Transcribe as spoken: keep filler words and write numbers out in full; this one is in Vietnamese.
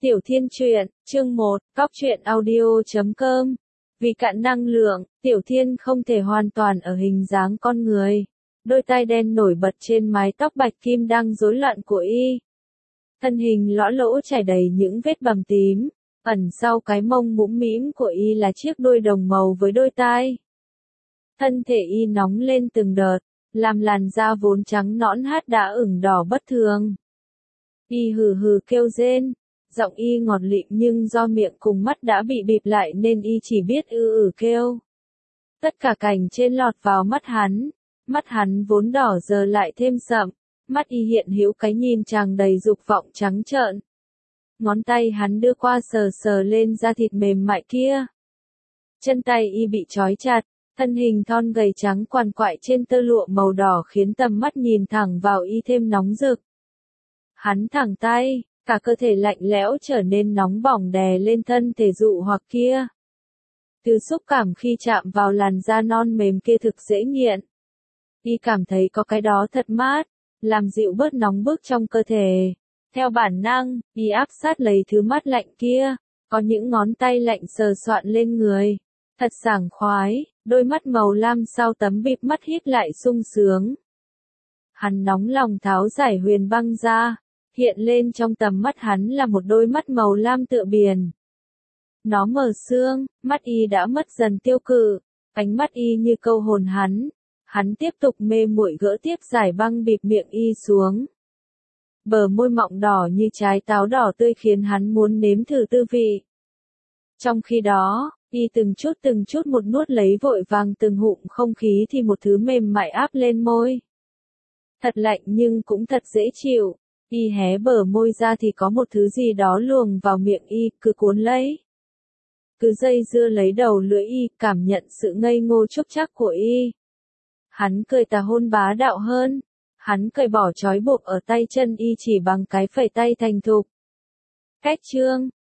Tiểu Thiên truyện, chương một, cóc truyện audio chấm com. Vì cạn năng lượng, Tiểu Thiên không thể hoàn toàn ở hình dáng con người. Đôi tai đen nổi bật trên mái tóc bạch kim đang rối loạn của y. Thân hình lõa lỗ trải đầy những vết bầm tím, ẩn sau cái mông mũm mĩm của y là chiếc đuôi đồng màu với đôi tai. Thân thể y nóng lên từng đợt, làm làn da vốn trắng nõn hát đã ửng đỏ bất thường. Y hừ hừ kêu rên. Giọng y ngọt lịm nhưng do miệng cùng mắt đã bị bịt lại nên y chỉ biết ư ử kêu. Tất cả cảnh trên lọt vào mắt hắn, mắt hắn vốn đỏ giờ lại thêm sậm, mắt y hiện hữu cái nhìn tràn đầy dục vọng trắng trợn. Ngón tay hắn đưa qua sờ sờ lên da thịt mềm mại kia. Chân tay y bị trói chặt, thân hình thon gầy trắng quằn quại trên tơ lụa màu đỏ khiến tầm mắt nhìn thẳng vào y thêm nóng rực. Hắn thẳng tay. Cả cơ thể lạnh lẽo trở nên nóng bỏng đè lên thân thể dụ hoặc kia. Từ xúc cảm khi chạm vào làn da non mềm kia thực dễ nghiện. Y cảm thấy có cái đó thật mát, làm dịu bớt nóng bức trong cơ thể. Theo bản năng, y áp sát lấy thứ mát lạnh kia, có những ngón tay lạnh sờ soạn lên người. Thật sảng khoái, đôi mắt màu lam sau tấm bịt mắt híp lại sung sướng. Hắn nóng lòng tháo giải huyền băng ra. Hiện lên trong tầm mắt hắn là một đôi mắt màu lam tựa biển. Nó mờ sương, mắt y đã mất dần tiêu cự, ánh mắt y như câu hồn hắn. Hắn tiếp tục mê muội gỡ tiếp giải băng bịt miệng y xuống. Bờ môi mọng đỏ như trái táo đỏ tươi khiến hắn muốn nếm thử tư vị. Trong khi đó, y từng chút từng chút một nuốt lấy vội vàng từng ngụm không khí thì một thứ mềm mại áp lên môi. Thật lạnh nhưng cũng thật dễ chịu. Y hé bờ môi ra thì có một thứ gì đó luồng vào miệng y, cứ cuốn lấy. Cứ dây dưa lấy đầu lưỡi y, cảm nhận sự ngây ngô trúc trắc của y. Hắn cười tà hôn bá đạo hơn. Hắn cởi bỏ trói buộc ở tay chân y chỉ bằng cái phẩy tay thành thục. Cách chương,